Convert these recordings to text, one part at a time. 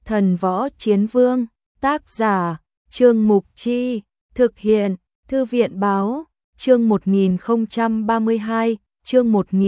Thần Võ Chiến Vương, tác giả, Trương Mục Chi, thực hiện, Thư viện Báo, chương 1032, chương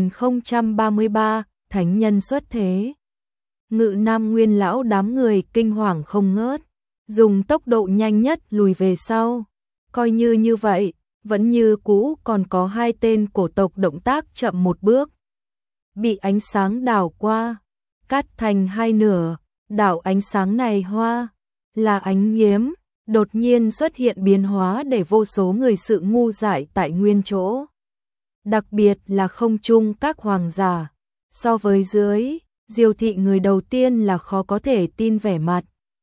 1033, Thánh Nhân Xuất Thế. Ngự Nam Nguyên lão đám người kinh hoàng không ngớt, dùng tốc độ nhanh nhất lùi về sau. Coi như vậy, vẫn như cũ còn có hai tên cổ tộc động tác chậm một bước. Bị ánh sáng đảo qua, cắt thành hai nửa, đảo ánh sáng này hoa, là ánh kiếm, đột nhiên xuất hiện biến hóa để vô số người sự ngu dại tại nguyên chỗ. Đặc biệt là không trung các hoàng giả, so với dưới, Diêu thị người đầu tiên là khó có thể tin vẻ mặt.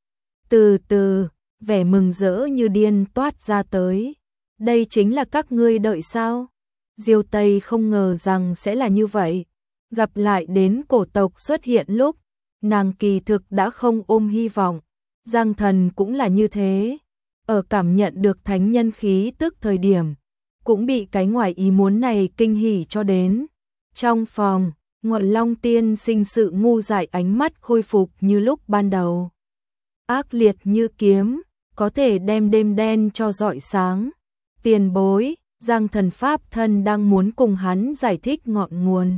Từ từ, vẻ mừng rỡ như điên toát ra tới. Đây chính là các ngươi đợi sao? Diêu Tây không ngờ rằng sẽ là như vậy. Gặp lại đến cổ tộc xuất hiện lúc, nàng kỳ thực đã không ôm hy vọng. Giang Thần cũng là như thế. Ở cảm nhận được thánh nhân khí tức thời điểm, cũng bị cái ngoài ý muốn này kinh hỉ cho đến. Trong phòng, Ngọn Long Tiên Sinh sự ngu dại ánh mắt khôi phục như lúc ban đầu. Ác liệt như kiếm, có thể đem đêm đen cho rọi sáng. Tiền bối, Giang Thần pháp thân đang muốn cùng hắn giải thích ngọn nguồn.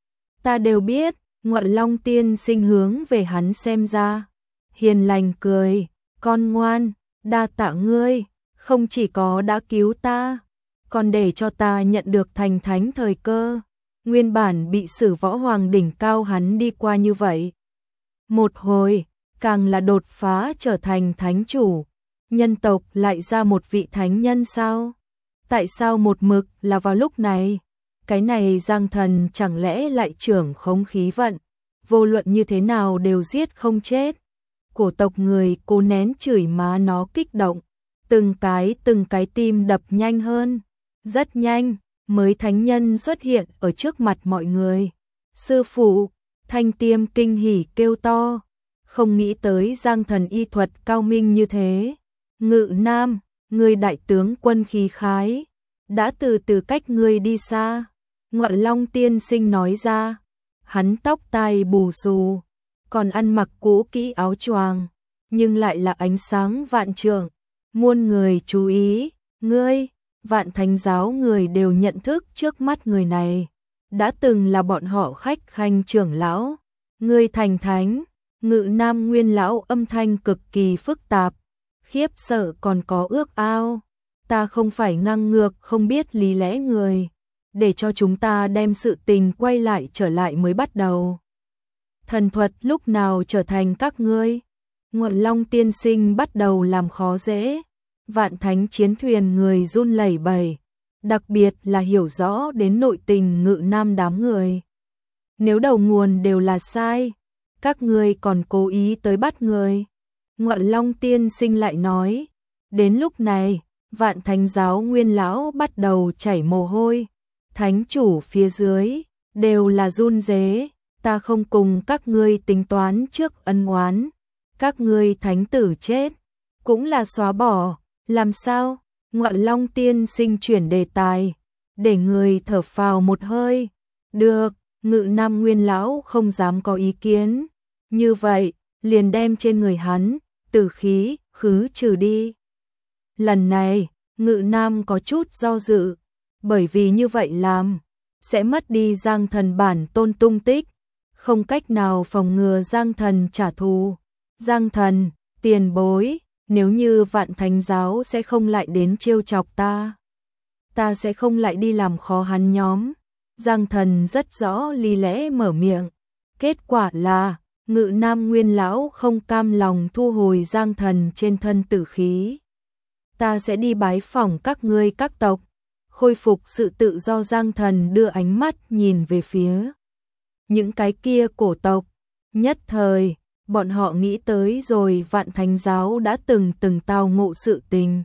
Ta đều biết, Ngọn Long Tiên Sinh hướng về hắn xem ra. Hiền lành cười, con ngoan, đa tạ ngươi, không chỉ có đã cứu ta, còn để cho ta nhận được thành thánh thời cơ. Nguyên bản bị Sử Võ Hoàng đỉnh cao hắn đi qua như vậy. Một hồi, càng là đột phá trở thành thánh chủ. Nhân tộc lại ra một vị thánh nhân sao? Tại sao một mực là vào lúc này? Cái này Giang Thần chẳng lẽ lại trưởng khống khí vận, vô luận như thế nào đều giết không chết. Cổ tộc người cố nén chửi má nó kích động, từng cái tim đập nhanh hơn. Rất nhanh, mới thánh nhân xuất hiện ở trước mặt mọi người. Sư phụ, Thanh Tiêm kinh hỉ kêu to, không nghĩ tới Giang Thần y thuật cao minh như thế. Ngự Nam, người đại tướng quân khí khái, đã từ cách ngươi đi xa. Ngọn Long Tiên Sinh nói ra, hắn tóc tai bù xù, còn ăn mặc cũ kỹ áo choàng, nhưng lại là ánh sáng vạn trượng. Muôn người chú ý, ngươi, Vạn Thánh giáo người đều nhận thức trước mắt người này, đã từng là bọn họ khách khanh trưởng lão. Ngươi thành thánh. Ngự Nam Nguyên lão âm thanh cực kỳ phức tạp, khiếp sợ còn có ước ao. Ta không phải ngang ngược không biết lý lẽ người, để cho chúng ta đem sự tình quay lại trở lại mới bắt đầu. Thần thuật lúc nào trở thành các ngươi? Ngọn Long Tiên Sinh bắt đầu làm khó dễ. Vạn Thánh chiến thuyền người run lẩy bẩy, đặc biệt là hiểu rõ đến nội tình Ngự Nam đám người. Nếu đầu nguồn đều là sai, các ngươi còn cố ý tới bắt người. Ngọn Long Tiên Sinh lại nói, đến lúc này, Vạn Thánh giáo nguyên lão bắt đầu chảy mồ hôi. Thánh chủ phía dưới, đều là run rế, ta không cùng các ngươi tính toán trước ân oán. Các ngươi thánh tử chết, cũng là xóa bỏ, làm sao? Ngọn Long Tiên Sinh chuyển đề tài, để người thở phào một hơi. Được, Ngự Nam Nguyên lão không dám có ý kiến. Như vậy, liền đem trên người hắn, tử khí, khứ trừ đi. Lần này, Ngự Nam có chút do dự, bởi vì như vậy làm, sẽ mất đi Giang Thần bản tôn tung tích, không cách nào phòng ngừa Giang Thần trả thù. Giang Thần, tiền bối, nếu như Vạn Thánh giáo sẽ không lại đến trêu chọc ta sẽ không lại đi làm khó hắn nhóm. Giang Thần rất rõ lý lẽ mở miệng, kết quả là Ngự Nam Nguyên lão không cam lòng thu hồi Giang Thần trên thân tử khí. Ta sẽ đi bái phỏng các ngươi các tộc, khôi phục sự tự do. Giang Thần đưa ánh mắt nhìn về phía những cái kia cổ tộc. Nhất thời, bọn họ nghĩ tới rồi Vạn Thánh giáo đã từng tao ngộ sự tình.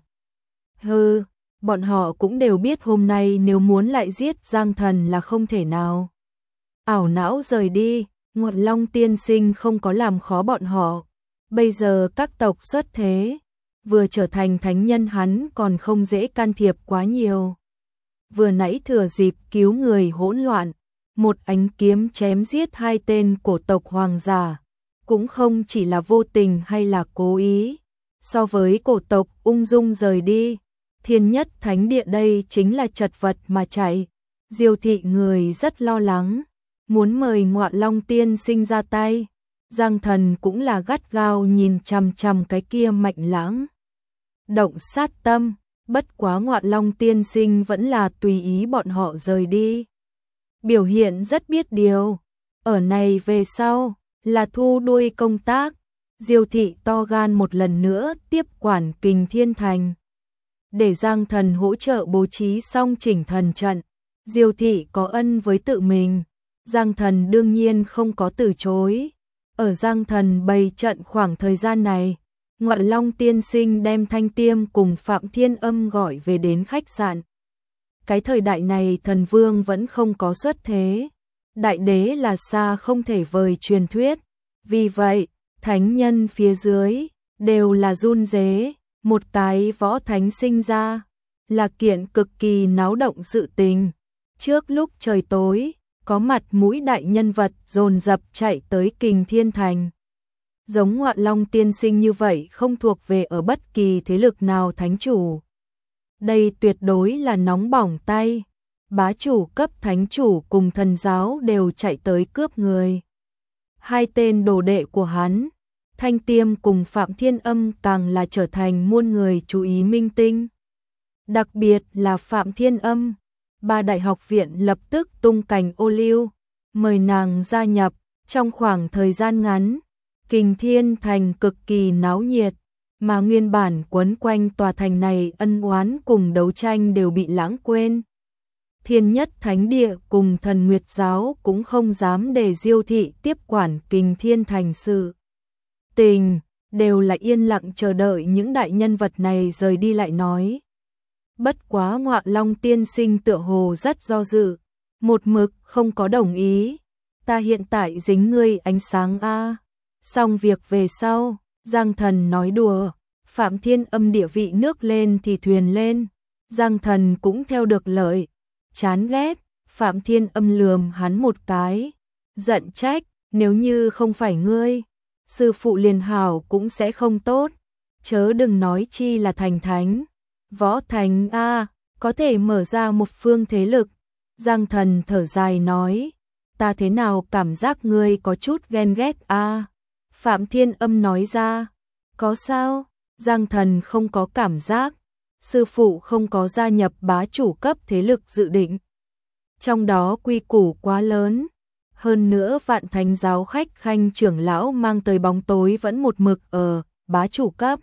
Hừ, bọn họ cũng đều biết hôm nay nếu muốn lại giết Giang Thần là không thể nào. Ảo não rời đi. Ngọn Long Tiên Sinh không có làm khó bọn họ. Bây giờ các tộc xuất thế, vừa trở thành thánh nhân hắn còn không dễ can thiệp quá nhiều. Vừa nãy thừa dịp cứu người hỗn loạn, một ánh kiếm chém giết hai tên cổ tộc hoàng giả. cũng không chỉ là vô tình hay là cố ý. So với cổ tộc ung dung rời đi, Thiên Nhất Thánh Địa đây chính là chật vật mà chạy. Diêu thị người rất lo lắng, muốn mời Ngọa Long tiên sinh ra tay. Giang Thần cũng là gắt gao nhìn chằm chằm cái kia Mạnh Lãng. Động sát tâm, bất quá Ngọa Long tiên sinh vẫn là tùy ý bọn họ rời đi. Biểu hiện rất biết điều, ở này về sau là thu đuôi công tác. Diêu thị to gan một lần nữa tiếp quản Kình Thiên Thành, để Giang Thần hỗ trợ bố trí xong chỉnh thần trận. Diêu thị có ân với tự mình, Giang Thần đương nhiên không có từ chối. Ở Giang Thần bày trận khoảng thời gian này, Ngọa Long tiên sinh đem Thanh Tiêm cùng Phạm Thiên Âm gọi về đến khách sạn. Cái thời đại này thần vương vẫn không có xuất thế, đại đế là xa không thể vời truyền thuyết. Vì vậy, thánh nhân phía dưới đều là run rế, một cái võ thánh sinh ra là kiện cực kỳ náo động sự tình. Trước lúc trời tối, có mặt mũi đại nhân vật dồn dập chạy tới Kình Thiên Thành. Giống Ngọa Long tiên sinh như vậy không thuộc về ở bất kỳ thế lực nào thánh chủ. Đây tuyệt đối là nóng bỏng tay. Bá chủ cấp thánh chủ cùng thần giáo đều chạy tới cướp người. Hai tên đồ đệ của hắn, Thanh Tiêm cùng Phạm Thiên Âm càng là trở thành muôn người chú ý minh tinh. Đặc biệt là Phạm Thiên Âm, ba đại học viện lập tức tung cành ô liu, mời nàng gia nhập. Trong khoảng thời gian ngắn, Kình Thiên Thành cực kỳ náo nhiệt, mà nguyên bản quấn quanh tòa thành này ân oán cùng đấu tranh đều bị lãng quên. Thiên Nhất Thánh Địa cùng Thần Nguyệt Giáo cũng không dám để Diêu thị tiếp quản Kình Thiên Thành sự tình, đều là yên lặng chờ đợi những đại nhân vật này rời đi lại nói. Bất quá Ngọa Long tiên sinh tựa hồ rất do dự, một mực không có đồng ý. Ta hiện tại dính ngươi ánh sáng a. Xong việc về sau, Giang Thần nói đùa, Phạm Thiên Âm địa vị nước lên thì thuyền lên, Giang Thần cũng theo được lợi. Chán ghét, Phạm Thiên Âm lườm hắn một cái, giận trách, nếu như không phải ngươi, sư phụ liền hảo cũng sẽ không tốt, chớ đừng nói chi là thành thánh. Võ thánh a, có thể mở ra một phương thế lực. Giang Thần thở dài nói, ta thế nào cảm giác ngươi có chút ghen ghét a. Phạm Thiên Âm nói ra, có sao? Giang Thần không có cảm giác, sư phụ không có gia nhập bá chủ cấp thế lực dự định. Trong đó quy củ quá lớn, hơn nữa Vạn Thánh giáo khách khanh trưởng lão mang tới bóng tối vẫn một mực ở bá chủ cấp.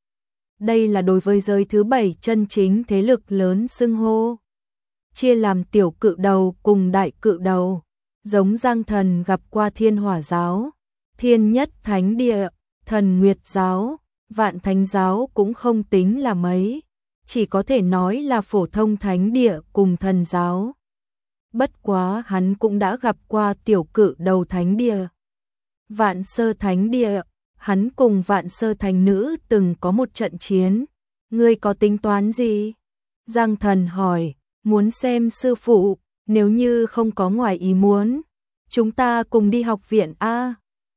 Đây là đối với giới thứ 7 chân chính thế lực lớn xưng hô. Chia làm tiểu cự đầu cùng đại cự đầu, giống Giang Thần gặp qua Thiên Hỏa giáo, Thiên Nhất Thánh Địa, Thần Nguyệt giáo, Vạn Thánh giáo cũng không tính là mấy, chỉ có thể nói là phổ thông thánh địa cùng thần giáo. Bất quá hắn cũng đã gặp qua tiểu cự đầu thánh địa, Vạn Sơ Thánh Địa, hắn cùng Vạn Sơ Thánh Nữ từng có một trận chiến. Ngươi có tính toán gì? Giang Thần hỏi, muốn xem sư phụ, nếu như không có ngoài ý muốn, chúng ta cùng đi học viện a.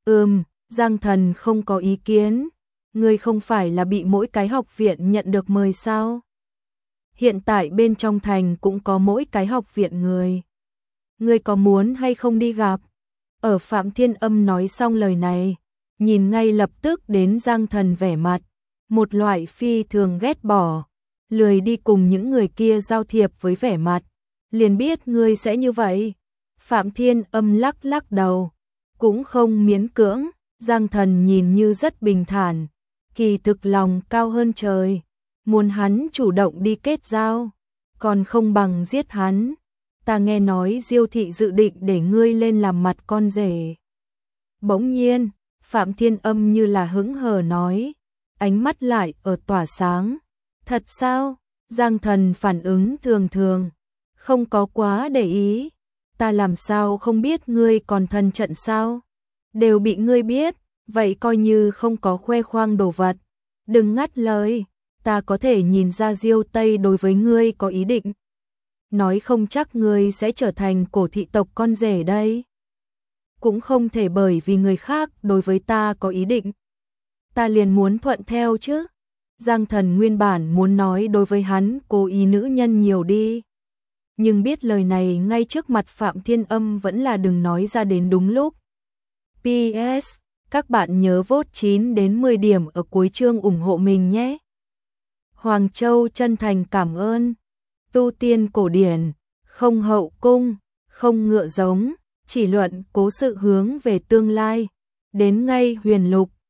Giang Thần không có ý kiến. Ngươi không phải là bị mỗi cái học viện nhận được mời sao? Hiện tại bên trong thành cũng có mỗi cái học viện người. Ngươi có muốn hay không đi gặp? Ở Phạm Thiên Âm nói xong lời này, nhìn ngay lập tức đến Giang Thần vẻ mặt, một loại phi thường ghét bỏ, lười đi cùng những người kia giao thiệp với vẻ mặt, liền biết ngươi sẽ như vậy. Phạm Thiên Âm lắc lắc đầu, cũng không miễn cưỡng. Giang Thần nhìn như rất bình thản, kỳ thực lòng cao hơn trời, muốn hắn chủ động đi kết giao, còn không bằng giết hắn. Ta nghe nói Diêu thị dự định để ngươi lên làm mặt con rể. Bỗng nhiên, Phạm Thiên Âm như là hững hờ nói, ánh mắt lại ở tỏa sáng. Thật sao? Giang Thần phản ứng thường thường, không có quá để ý. Ta làm sao không biết ngươi còn thân trận sao? Đều bị ngươi biết, vậy coi như không có khoe khoang đồ vật. Đừng ngắt lời, ta có thể nhìn ra Diêu Tây đối với ngươi có ý định. Nói không chắc ngươi sẽ trở thành cổ thị tộc con rể đây. cũng không thể bởi vì người khác đối với ta có ý định. Ta liền muốn thuận theo chứ. Giang Thần nguyên bản muốn nói đối với hắn cố ý nữ nhân nhiều đi. Nhưng biết lời này ngay trước mặt Phạm Thiên Âm vẫn là đừng nói ra đến đúng lúc. PS, các bạn nhớ vote 9 đến 10 điểm ở cuối chương ủng hộ mình nhé. Hoàng Châu chân thành cảm ơn. Tu tiên cổ điển, không hậu cung, không ngựa giống, chỉ luận cố sự hướng về tương lai. Đến ngay huyền lục,